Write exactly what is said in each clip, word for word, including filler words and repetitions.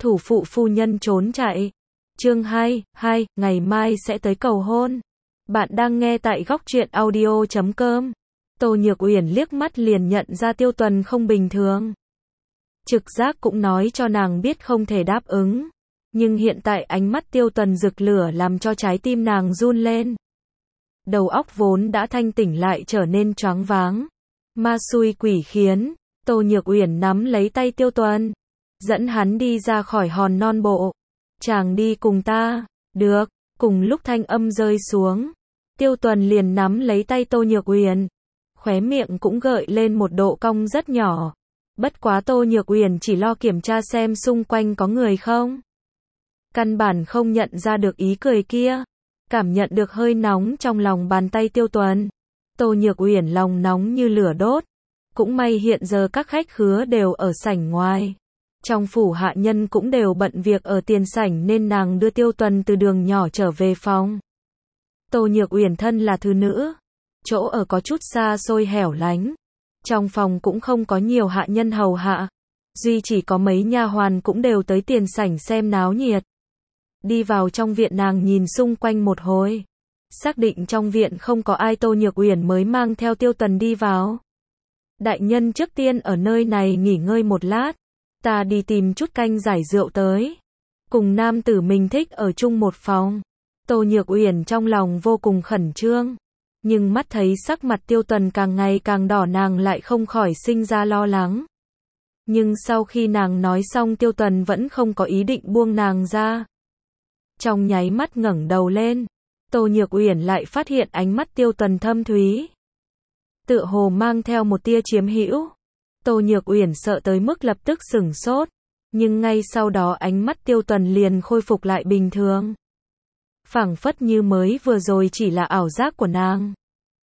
Thủ phụ phu nhân trốn chạy. Chương hai, hai, ngày mai sẽ tới cầu hôn. Bạn đang nghe tại góc truyện audio chấm com. Tô Nhược Uyển liếc mắt liền nhận ra Tiêu Tuần không bình thường. Trực giác cũng nói cho nàng biết không thể đáp ứng. Nhưng hiện tại ánh mắt Tiêu Tuần rực lửa làm cho trái tim nàng run lên. Đầu óc vốn đã thanh tỉnh lại trở nên choáng váng. Ma xui quỷ khiến, Tô Nhược Uyển nắm lấy tay Tiêu Tuần, dẫn hắn đi ra khỏi hòn non bộ. Chàng đi cùng ta. Được. Cùng lúc thanh âm rơi xuống, Tiêu Tuần liền nắm lấy tay Tô Nhược Uyển. Khóe miệng cũng gợi lên một độ cong rất nhỏ. Bất quá Tô Nhược Uyển chỉ lo kiểm tra xem xung quanh có người không. Căn bản không nhận ra được ý cười kia. Cảm nhận được hơi nóng trong lòng bàn tay Tiêu Tuần. Tô Nhược Uyển lòng nóng như lửa đốt. Cũng may hiện giờ các khách khứa đều ở sảnh ngoài. Trong phủ hạ nhân cũng đều bận việc ở tiền sảnh nên nàng đưa Tiêu Tuần từ đường nhỏ trở về phòng. Tô Nhược Uyển thân là thư nữ. Chỗ ở có chút xa xôi hẻo lánh. Trong phòng cũng không có nhiều hạ nhân hầu hạ. Duy chỉ có mấy nha hoàn cũng đều tới tiền sảnh xem náo nhiệt. Đi vào trong viện nàng nhìn xung quanh một hồi. Xác định trong viện không có ai Tô Nhược Uyển mới mang theo Tiêu Tuần đi vào. Đại nhân trước tiên ở nơi này nghỉ ngơi một lát. Ta đi tìm chút canh giải rượu tới. Cùng nam tử mình thích ở chung một phòng. Tô Nhược Uyển trong lòng vô cùng khẩn trương. Nhưng mắt thấy sắc mặt Tiêu Tuần càng ngày càng đỏ nàng lại không khỏi sinh ra lo lắng. Nhưng sau khi nàng nói xong Tiêu Tuần vẫn không có ý định buông nàng ra. Trong nháy mắt ngẩng đầu lên, Tô Nhược Uyển lại phát hiện ánh mắt Tiêu Tuần thâm thúy. Tựa hồ mang theo một tia chiếm hữu. Tô Nhược Uyển sợ tới mức lập tức sửng sốt. Nhưng ngay sau đó ánh mắt Tiêu Tuần liền khôi phục lại bình thường. Phảng phất như mới vừa rồi chỉ là ảo giác của nàng.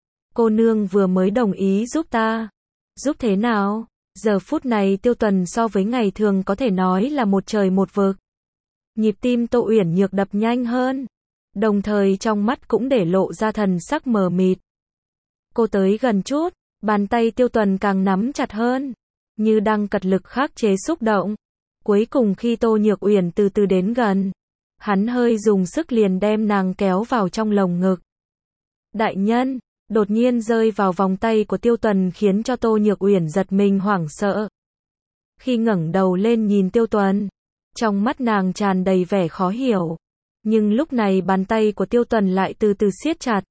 Cô nương vừa mới đồng ý giúp ta. Giúp thế nào? Giờ phút này Tiêu Tuần so với ngày thường có thể nói là một trời một vực. Nhịp tim Tô Uyển Nhược đập nhanh hơn. Đồng thời trong mắt cũng để lộ ra thần sắc mờ mịt. Cô tới gần chút, bàn tay Tiêu Tuần càng nắm chặt hơn. Như đang cật lực khắc chế xúc động. Cuối cùng khi Tô Nhược Uyển từ từ đến gần, hắn hơi dùng sức liền đem nàng kéo vào trong lồng ngực. Đại nhân, đột nhiên rơi vào vòng tay của Tiêu Tuần khiến cho Tô Nhược Uyển giật mình hoảng sợ. Khi ngẩng đầu lên nhìn Tiêu Tuần, trong mắt nàng tràn đầy vẻ khó hiểu. Nhưng lúc này bàn tay của Tiêu Tuần lại từ từ siết chặt.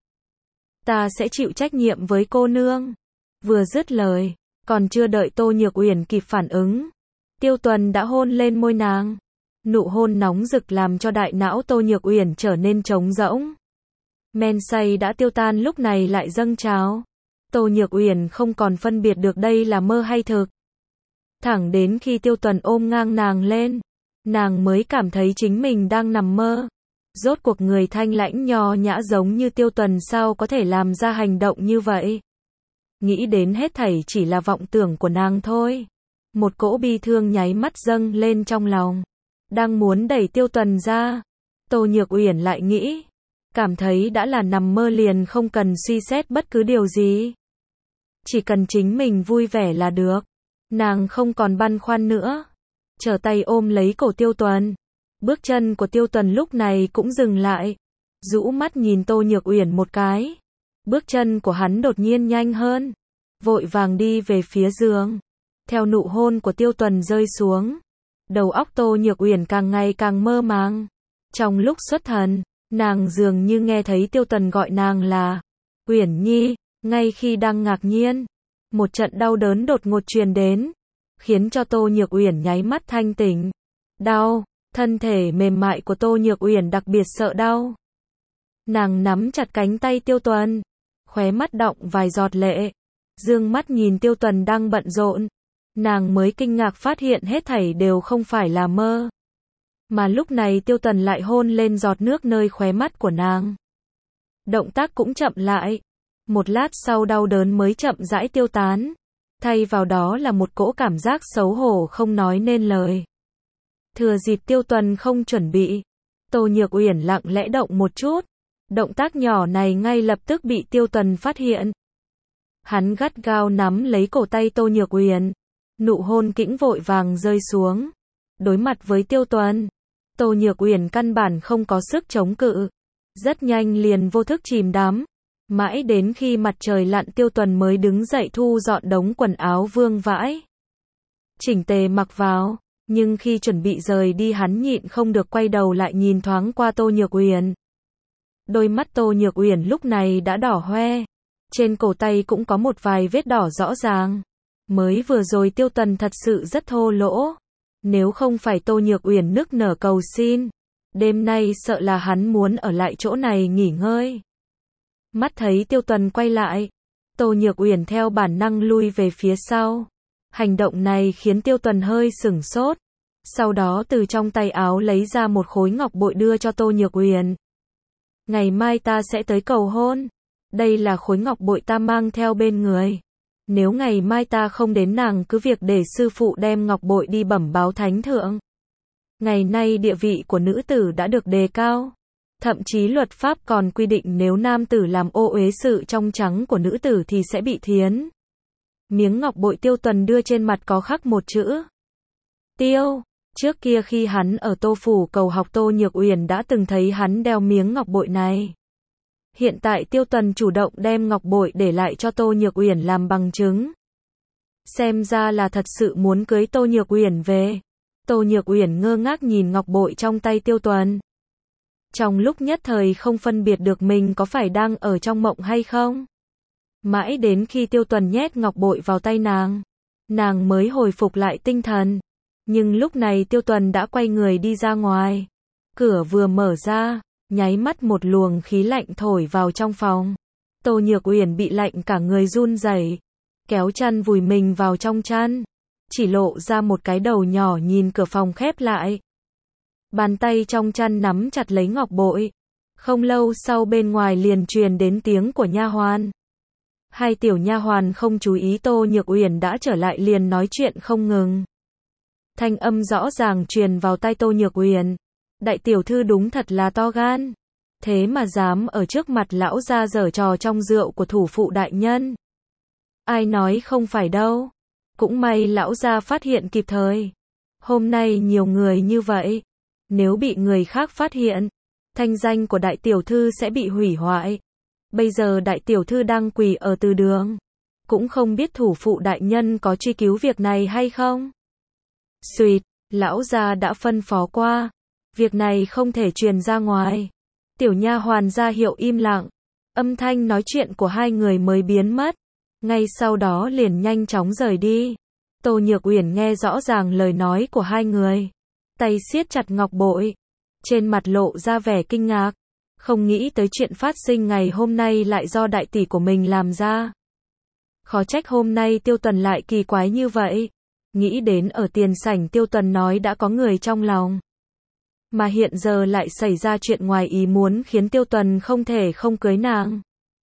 Ta sẽ chịu trách nhiệm với cô nương. Vừa dứt lời, còn chưa đợi Tô Nhược Uyển kịp phản ứng, Tiêu Tuần đã hôn lên môi nàng. Nụ hôn nóng rực làm cho đại não Tô Nhược Uyển trở nên trống rỗng. Men say đã tiêu tan lúc này lại dâng trào. Tô Nhược Uyển không còn phân biệt được đây là mơ hay thực. Thẳng đến khi Tiêu Tuần ôm ngang nàng lên, nàng mới cảm thấy chính mình đang nằm mơ. Rốt cuộc người thanh lãnh nho nhã giống như Tiêu Tuần sao có thể làm ra hành động như vậy. Nghĩ đến hết thảy chỉ là vọng tưởng của nàng thôi. Một cỗ bi thương nháy mắt dâng lên trong lòng. Đang muốn đẩy Tiêu Tuần ra, Tô Nhược Uyển lại nghĩ, cảm thấy đã là nằm mơ liền không cần suy xét bất cứ điều gì. Chỉ cần chính mình vui vẻ là được. Nàng không còn băn khoăn nữa. Trở tay ôm lấy cổ Tiêu Tuần. Bước chân của Tiêu Tuần lúc này cũng dừng lại. Rũ mắt nhìn Tô Nhược Uyển một cái. Bước chân của hắn đột nhiên nhanh hơn. Vội vàng đi về phía giường. Theo nụ hôn của Tiêu Tuần rơi xuống, đầu óc Tô Nhược Uyển càng ngày càng mơ màng. Trong lúc xuất thần, nàng dường như nghe thấy Tiêu Tuần gọi nàng là Uyển Nhi. Ngay khi đang ngạc nhiên, một trận đau đớn đột ngột truyền đến, khiến cho Tô Nhược Uyển nháy mắt thanh tỉnh. Đau, thân thể mềm mại của Tô Nhược Uyển đặc biệt sợ đau. Nàng nắm chặt cánh tay Tiêu Tuần, khóe mắt đọng vài giọt lệ, dương mắt nhìn Tiêu Tuần đang bận rộn. Nàng mới kinh ngạc phát hiện hết thảy đều không phải là mơ. Mà lúc này Tiêu Tuần lại hôn lên giọt nước nơi khóe mắt của nàng. Động tác cũng chậm lại. Một lát sau đau đớn mới chậm rãi tiêu tán. Thay vào đó là một cỗ cảm giác xấu hổ không nói nên lời. Thừa dịp Tiêu Tuần không chuẩn bị, Tô Nhược Uyển lặng lẽ động một chút. Động tác nhỏ này ngay lập tức bị Tiêu Tuần phát hiện. Hắn gắt gao nắm lấy cổ tay Tô Nhược Uyển. Nụ hôn kĩnh vội vàng rơi xuống. Đối mặt với Tiêu Tuần, Tô Nhược Uyển căn bản không có sức chống cự. Rất nhanh liền vô thức chìm đắm. Mãi đến khi mặt trời lặn Tiêu Tuần mới đứng dậy thu dọn đống quần áo vương vãi. Chỉnh tề mặc vào. Nhưng khi chuẩn bị rời đi hắn nhịn không được quay đầu lại nhìn thoáng qua Tô Nhược Uyển. Đôi mắt Tô Nhược Uyển lúc này đã đỏ hoe. Trên cổ tay cũng có một vài vết đỏ rõ ràng. Mới vừa rồi Tiêu Tuần thật sự rất thô lỗ. Nếu không phải Tô Nhược Uyển nức nở cầu xin, đêm nay sợ là hắn muốn ở lại chỗ này nghỉ ngơi. Mắt thấy Tiêu Tuần quay lại, Tô Nhược Uyển theo bản năng lui về phía sau. Hành động này khiến Tiêu Tuần hơi sửng sốt. Sau đó từ trong tay áo lấy ra một khối ngọc bội đưa cho Tô Nhược Uyển. Ngày mai ta sẽ tới cầu hôn. Đây là khối ngọc bội ta mang theo bên người. Nếu ngày mai ta không đến nàng cứ việc để sư phụ đem ngọc bội đi bẩm báo thánh thượng. Ngày nay địa vị của nữ tử đã được đề cao. Thậm chí luật pháp còn quy định nếu nam tử làm ô uế sự trong trắng của nữ tử thì sẽ bị thiến. Miếng ngọc bội Tiêu Tuần đưa trên mặt có khắc một chữ Tiêu. Trước kia khi hắn ở Tô Phủ cầu học Tô Nhược Uyển đã từng thấy hắn đeo miếng ngọc bội này. Hiện tại Tiêu Tuần chủ động đem ngọc bội để lại cho Tô Nhược Uyển làm bằng chứng. Xem ra là thật sự muốn cưới Tô Nhược Uyển về. Tô Nhược Uyển ngơ ngác nhìn ngọc bội trong tay Tiêu Tuần. Trong lúc nhất thời không phân biệt được mình có phải đang ở trong mộng hay không. Mãi đến khi Tiêu Tuần nhét ngọc bội vào tay nàng, nàng mới hồi phục lại tinh thần. Nhưng lúc này Tiêu Tuần đã quay người đi ra ngoài. Cửa vừa mở ra, nháy mắt một luồng khí lạnh thổi vào trong phòng. Tô Nhược Uyển bị lạnh cả người run rẩy, kéo chăn vùi mình vào trong chăn, chỉ lộ ra một cái đầu nhỏ nhìn cửa phòng khép lại. Bàn tay trong chăn nắm chặt lấy ngọc bội. Không lâu sau bên ngoài liền truyền đến tiếng của nha hoàn. Hai tiểu nha hoàn không chú ý Tô Nhược Uyển đã trở lại liền nói chuyện không ngừng. Thanh âm rõ ràng truyền vào tai Tô Nhược Uyển. Đại tiểu thư đúng thật là to gan. Thế mà dám ở trước mặt lão gia giở trò trong rượu của thủ phụ đại nhân. Ai nói không phải đâu. Cũng may lão gia phát hiện kịp thời. Hôm nay nhiều người như vậy. Nếu bị người khác phát hiện, thanh danh của đại tiểu thư sẽ bị hủy hoại. Bây giờ đại tiểu thư đang quỳ ở từ đường. Cũng không biết thủ phụ đại nhân có truy cứu việc này hay không. Xuyệt, lão gia đã phân phó qua. Việc này không thể truyền ra ngoài. Tiểu nha hoàn ra hiệu im lặng. Âm thanh nói chuyện của hai người mới biến mất. Ngay sau đó liền nhanh chóng rời đi. Tô Nhược Uyển nghe rõ ràng lời nói của hai người. Tay siết chặt ngọc bội. Trên mặt lộ ra vẻ kinh ngạc. Không nghĩ tới chuyện phát sinh ngày hôm nay lại do đại tỷ của mình làm ra. Khó trách hôm nay Tiêu Tuần lại kỳ quái như vậy. Nghĩ đến ở tiền sảnh Tiêu Tuần nói đã có người trong lòng. Mà hiện giờ lại xảy ra chuyện ngoài ý muốn khiến Tiêu Tuần không thể không cưới nàng.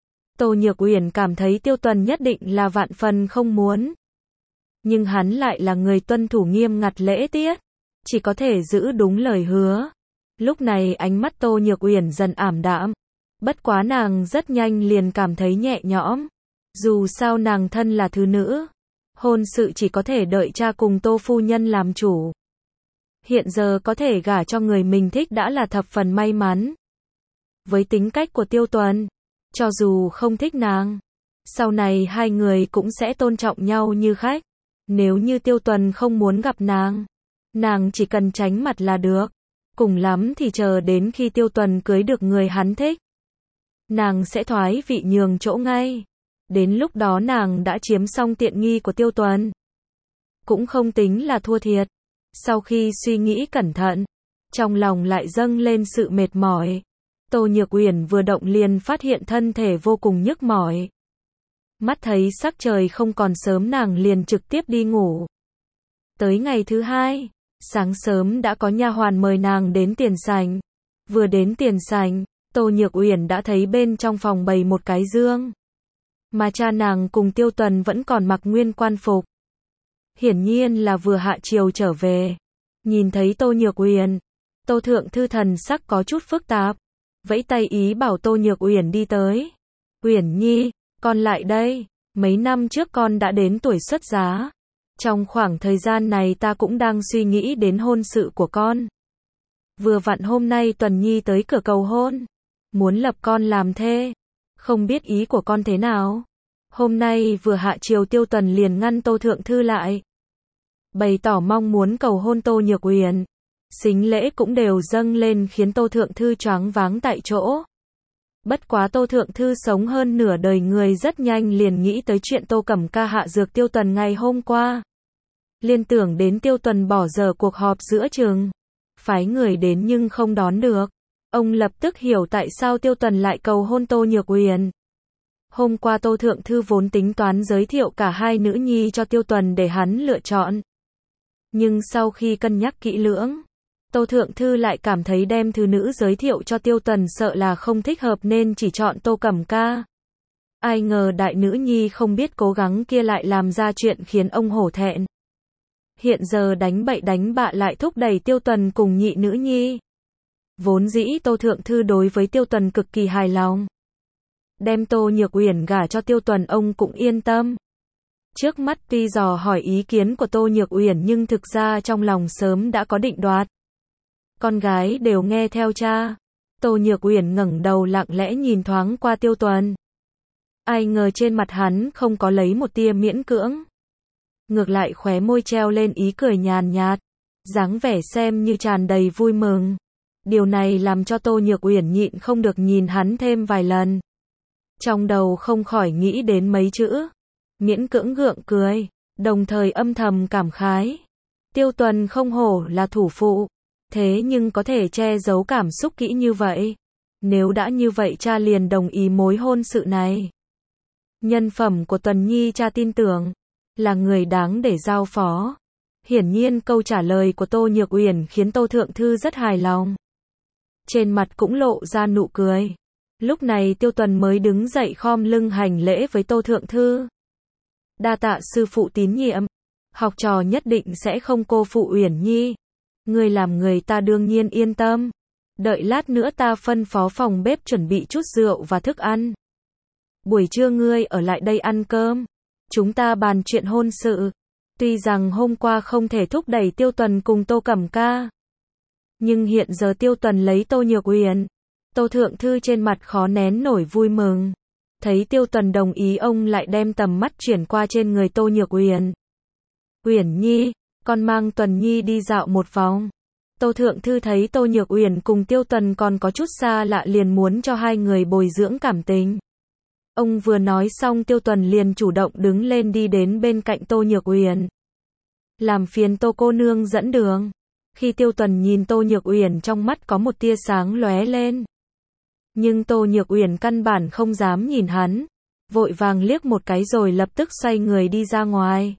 Tô Nhược Uyển cảm thấy Tiêu Tuần nhất định là vạn phần không muốn. Nhưng hắn lại là người tuân thủ nghiêm ngặt lễ tiết. Chỉ có thể giữ đúng lời hứa. Lúc này ánh mắt Tô Nhược Uyển dần ảm đạm. Bất quá nàng rất nhanh liền cảm thấy nhẹ nhõm. Dù sao nàng thân là thứ nữ. Hôn sự chỉ có thể đợi cha cùng Tô phu nhân làm chủ. Hiện giờ có thể gả cho người mình thích đã là thập phần may mắn. Với tính cách của Tiêu Tuần, cho dù không thích nàng, sau này hai người cũng sẽ tôn trọng nhau như khách. Nếu như Tiêu Tuần không muốn gặp nàng, nàng chỉ cần tránh mặt là được. Cùng lắm thì chờ đến khi Tiêu Tuần cưới được người hắn thích. Nàng sẽ thoái vị nhường chỗ ngay. Đến lúc đó nàng đã chiếm xong tiện nghi của Tiêu Tuần. Cũng không tính là thua thiệt. Sau khi suy nghĩ cẩn thận, trong lòng lại dâng lên sự mệt mỏi. Tô Nhược Uyển vừa động liền phát hiện thân thể vô cùng nhức mỏi. Mắt thấy sắc trời không còn sớm nàng liền trực tiếp đi ngủ. Tới ngày thứ hai, sáng sớm đã có nha hoàn mời nàng đến tiền sảnh. Vừa đến tiền sảnh, Tô Nhược Uyển đã thấy bên trong phòng bày một cái dương. Mà cha nàng cùng Tiêu Tuần vẫn còn mặc nguyên quan phục. Hiển nhiên là vừa hạ chiều trở về. Nhìn thấy Tô Nhược Uyển, Tô Thượng Thư thần sắc có chút phức tạp. Vẫy tay ý bảo Tô Nhược Uyển đi tới. Uyển Nhi, con lại đây. Mấy năm trước con đã đến tuổi xuất giá. Trong khoảng thời gian này ta cũng đang suy nghĩ đến hôn sự của con. Vừa vặn hôm nay Tuần Nhi tới cửa cầu hôn, muốn lập con làm thê. Không biết ý của con thế nào? Hôm nay vừa hạ chiều Tiêu Tuần liền ngăn Tô Thượng Thư lại, bày tỏ mong muốn cầu hôn Tô Nhược Uyển. Sính lễ cũng đều dâng lên khiến Tô Thượng Thư choáng váng tại chỗ. Bất quá Tô Thượng Thư sống hơn nửa đời người rất nhanh liền nghĩ tới chuyện Tô Cẩm Ca hạ dược Tiêu Tuần ngày hôm qua. Liên tưởng đến Tiêu Tuần bỏ dở cuộc họp giữa trường, phái người đến nhưng không đón được. Ông lập tức hiểu tại sao Tiêu Tuần lại cầu hôn Tô Nhược Uyển. Hôm qua Tô Thượng Thư vốn tính toán giới thiệu cả hai nữ nhi cho Tiêu Tuần để hắn lựa chọn. Nhưng sau khi cân nhắc kỹ lưỡng, Tô Thượng Thư lại cảm thấy đem thứ nữ giới thiệu cho Tiêu Tuần sợ là không thích hợp nên chỉ chọn Tô Cẩm Ca. Ai ngờ đại nữ nhi không biết cố gắng kia lại làm ra chuyện khiến ông hổ thẹn. Hiện giờ đánh bậy đánh bạ lại thúc đẩy Tiêu Tuần cùng nhị nữ nhi. Vốn dĩ Tô Thượng Thư đối với Tiêu Tuần cực kỳ hài lòng. Đem Tô Nhược Uyển gả cho Tiêu Tuần ông cũng yên tâm. Trước mắt tuy dò hỏi ý kiến của Tô Nhược Uyển nhưng thực ra trong lòng sớm đã có định đoạt. Con gái đều nghe theo cha. Tô Nhược Uyển ngẩng đầu lặng lẽ nhìn thoáng qua Tiêu Tuần. Ai ngờ trên mặt hắn không có lấy một tia miễn cưỡng. Ngược lại khóe môi treo lên ý cười nhàn nhạt, dáng vẻ xem như tràn đầy vui mừng. Điều này làm cho Tô Nhược Uyển nhịn không được nhìn hắn thêm vài lần. Trong đầu không khỏi nghĩ đến mấy chữ, miễn cưỡng gượng cười, đồng thời âm thầm cảm khái. Tiêu Tuần không hổ là thủ phụ, thế nhưng có thể che giấu cảm xúc kỹ như vậy. Nếu đã như vậy cha liền đồng ý mối hôn sự này. Nhân phẩm của Tuần Nhi cha tin tưởng, là người đáng để giao phó. Hiển nhiên câu trả lời của Tô Nhược Uyển khiến Tô Thượng Thư rất hài lòng. Trên mặt cũng lộ ra nụ cười. Lúc này Tiêu Tuần mới đứng dậy khom lưng hành lễ với Tô Thượng Thư. Đa tạ sư phụ tín nhiệm, học trò nhất định sẽ không cô phụ Uyển Nhi. Người làm người ta đương nhiên yên tâm. Đợi lát nữa ta phân phó phòng bếp chuẩn bị chút rượu và thức ăn. Buổi trưa ngươi ở lại đây ăn cơm. Chúng ta bàn chuyện hôn sự. Tuy rằng hôm qua không thể thúc đẩy Tiêu Tuần cùng Tô Cẩm Ca, nhưng hiện giờ Tiêu Tuần lấy Tô Nhược Uyển. Tô Thượng Thư trên mặt khó nén nổi vui mừng. Thấy Tiêu Tuần đồng ý ông lại đem tầm mắt chuyển qua trên người Tô Nhược Uyển. Uyển Nhi, con mang Tuần Nhi đi dạo một vòng. Tô Thượng Thư thấy Tô Nhược Uyển cùng Tiêu Tuần còn có chút xa lạ liền muốn cho hai người bồi dưỡng cảm tình. Ông vừa nói xong Tiêu Tuần liền chủ động đứng lên đi đến bên cạnh Tô Nhược Uyển. Làm phiền Tô cô nương dẫn đường. Khi Tiêu Tuần nhìn Tô Nhược Uyển trong mắt có một tia sáng lóe lên. Nhưng Tô Nhược Uyển căn bản không dám nhìn hắn, vội vàng liếc một cái rồi lập tức xoay người đi ra ngoài.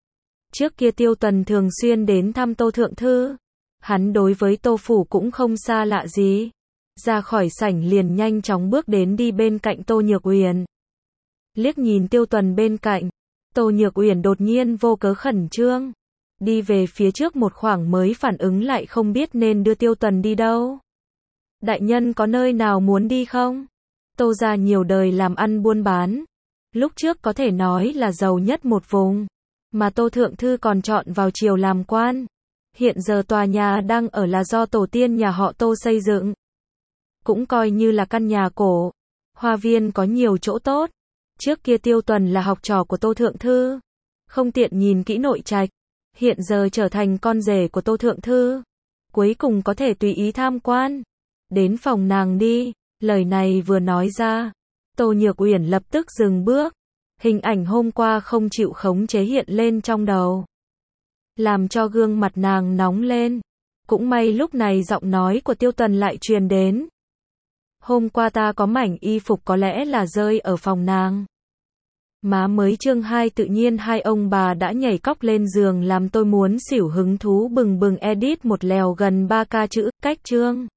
Trước kia Tiêu Tuần thường xuyên đến thăm Tô Thượng Thư, hắn đối với Tô phủ cũng không xa lạ gì. Ra khỏi sảnh liền nhanh chóng bước đến đi bên cạnh Tô Nhược Uyển. Liếc nhìn Tiêu Tuần bên cạnh, Tô Nhược Uyển đột nhiên vô cớ khẩn trương, đi về phía trước một khoảng mới phản ứng lại không biết nên đưa Tiêu Tuần đi đâu. Đại nhân có nơi nào muốn đi không? Tô gia nhiều đời làm ăn buôn bán, lúc trước có thể nói là giàu nhất một vùng, mà Tô Thượng Thư còn chọn vào triều làm quan. Hiện giờ tòa nhà đang ở là do tổ tiên nhà họ Tô xây dựng, cũng coi như là căn nhà cổ. Hoa viên có nhiều chỗ tốt. Trước kia Tiêu Tuần là học trò của Tô Thượng Thư, không tiện nhìn kỹ nội trạch. Hiện giờ trở thành con rể của Tô Thượng Thư, cuối cùng có thể tùy ý tham quan. Đến phòng nàng đi. Lời này vừa nói ra, Tô Nhược Uyển lập tức dừng bước. Hình ảnh hôm qua không chịu khống chế hiện lên trong đầu, làm cho gương mặt nàng nóng lên. Cũng may lúc này giọng nói của Tiêu Tuần lại truyền đến. Hôm qua ta có mảnh y phục có lẽ là rơi ở phòng nàng. Má mới chương hai tự nhiên hai ông bà đã nhảy cóc lên giường làm tôi muốn xỉu hứng thú bừng bừng edit một lèo gần ba k chữ, cách chương.